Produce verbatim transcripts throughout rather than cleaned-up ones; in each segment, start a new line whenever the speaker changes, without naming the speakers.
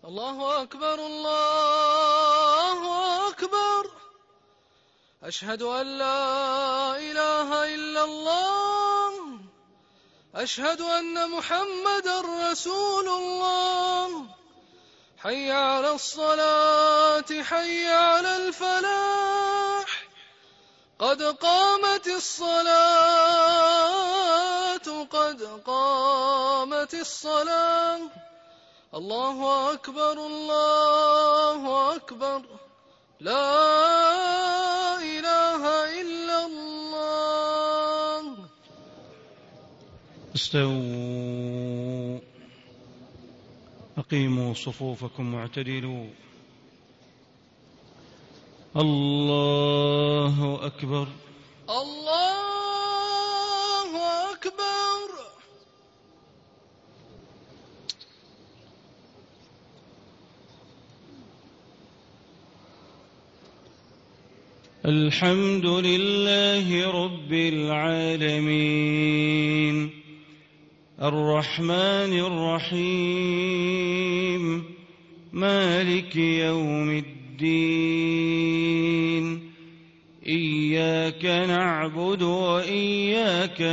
الله أكبر الله أكبر. أشهد أن لا إله إلا الله. أشهد أن محمدًا رسول الله. حي على الصلاة حي على الفلاح. قد قامت الصلاة قد قامت الصلاة. الله أكبر الله أكبر. لا إله إلا الله.
استووا، أقيموا صفوفكم واعتدلوا. الله أكبر
الله أكبر.
الحمد لله رب العالمين، الرحمن الرحيم، مالك يوم الدين. إياك نعبد وإياك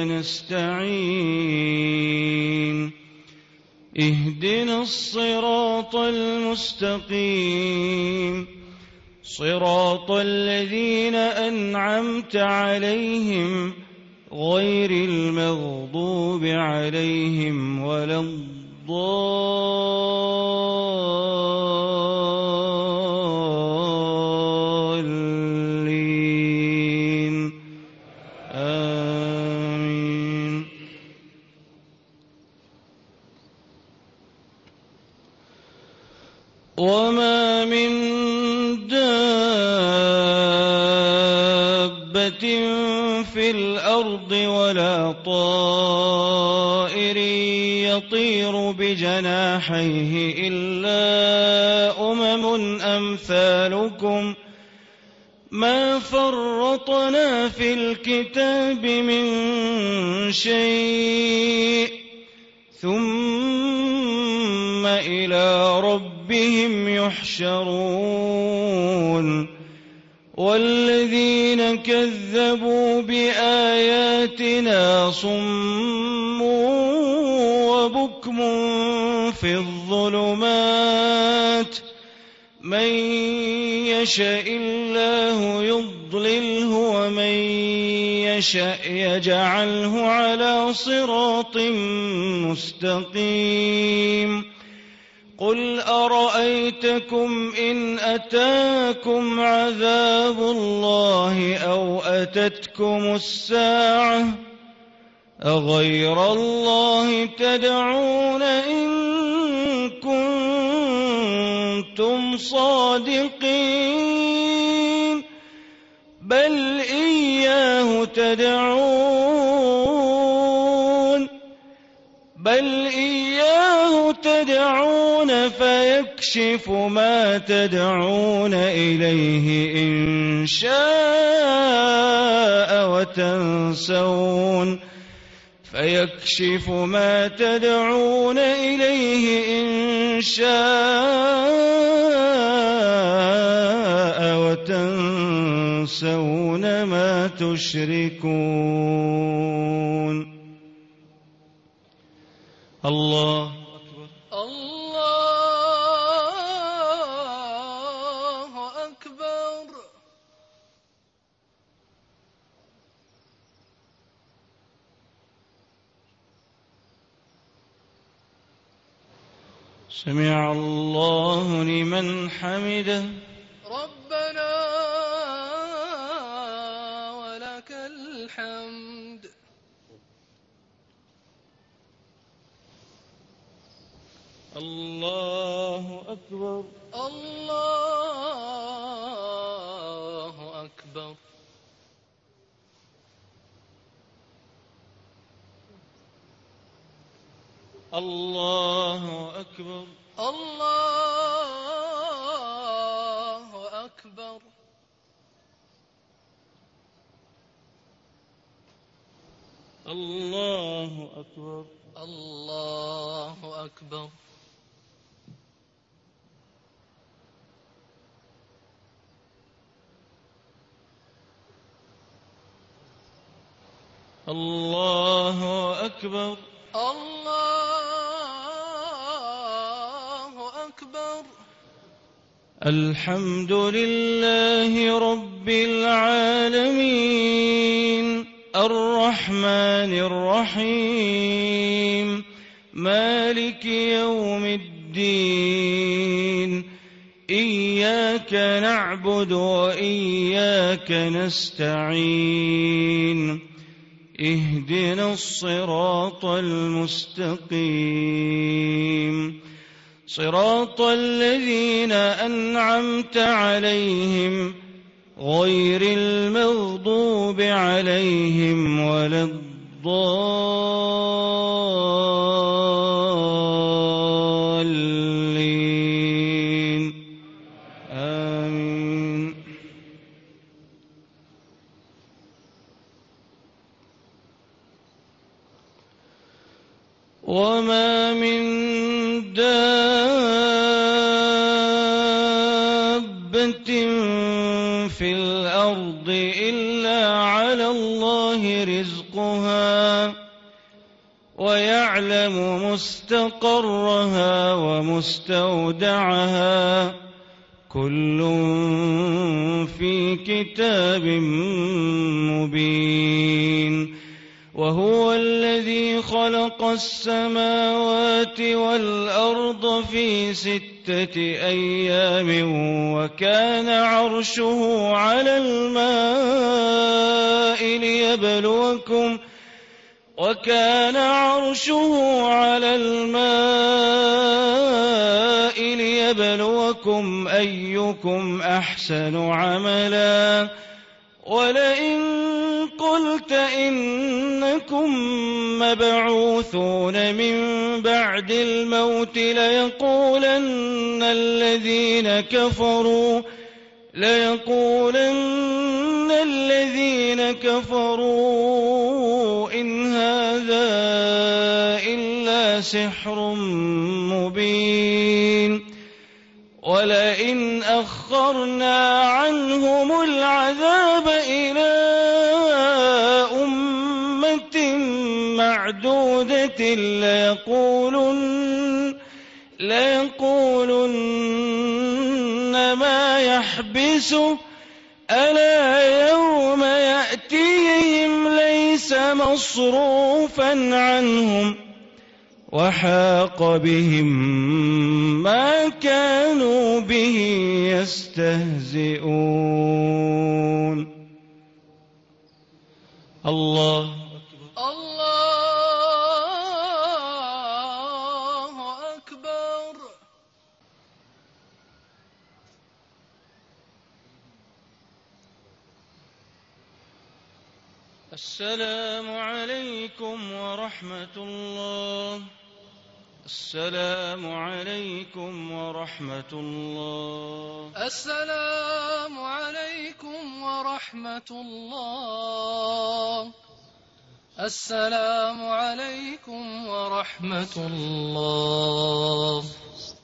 نستعين. اهدنا الصراط المستقيم، صراط الذين أنعمت عليهم غير المغضوب عليهم ولا الضالين. آمين. وما من في الأرض ولا طائر يطير بجناحيه إلا أمم أمثالكم ما فرطنا في الكتاب من شيء ثم إلى ربهم يحشرون. والذين كذبوا بآياتنا صم وبكم في الظلمات. من يشاء الله يضلله ومن يشاء يجعله على صراط مستقيم. قل أرأيتكم إن أتاكم عذاب الله أو أتتكم الساعة أغير الله تدعون إن كنتم صادقين بل إياه تدعون بل إياه تدعون فيكشف ما تدعون إليه إن شاء وتنسون فيكشف ما تدعون إليه إن شاء وتنسون ما تشركون. الله أكبر
الله أكبر.
سمع الله لمن حمده.
ربنا ولك الحمد.
الله أكبر
الله أكبر.
الله أكبر
الله أكبر.
الله أكبر
الله أكبر.
الله أكبر.
الله أكبر.
الحمد لله رب العالمين الرحمن الرحيم مالك يوم الدين إياك نعبد وإياك نستعين اهدنا الصراط المستقيم صراط الذين أنعمت عليهم غير المغضوب عليهم ولا الضالين آمين. وما من دابة في الأرض إلا على الله رزقها ويعلم مستقرها ومستودعها كل في كتاب مبين. وهو الذي خلق السماوات والأرض في ستة أيام وكان عرشه على الماء ليبلوكم وكان عرشه على الماء ليبلوكم أيكم أحسن عملا. ولئن قلت إنكم مبعوثون من بعد الموت ليقولن الذين كفروا ليقولن الذين كفروا إن هذا إلا سحر مبين. ولئن أخرنا عنهم العذاب إلى أمة معدودة ليقولن, ليقولن ما يحبسه ألا يوم يأتيهم ليس مصروفا عنهم وحاق بهم ما كانوا به يستهزئون. الله أكبر.
الله أكبر.
السلام عليكم ورحمة الله. السلام عليكم ورحمة الله.
السلام عليكم ورحمة الله. السلام عليكم ورحمة الله.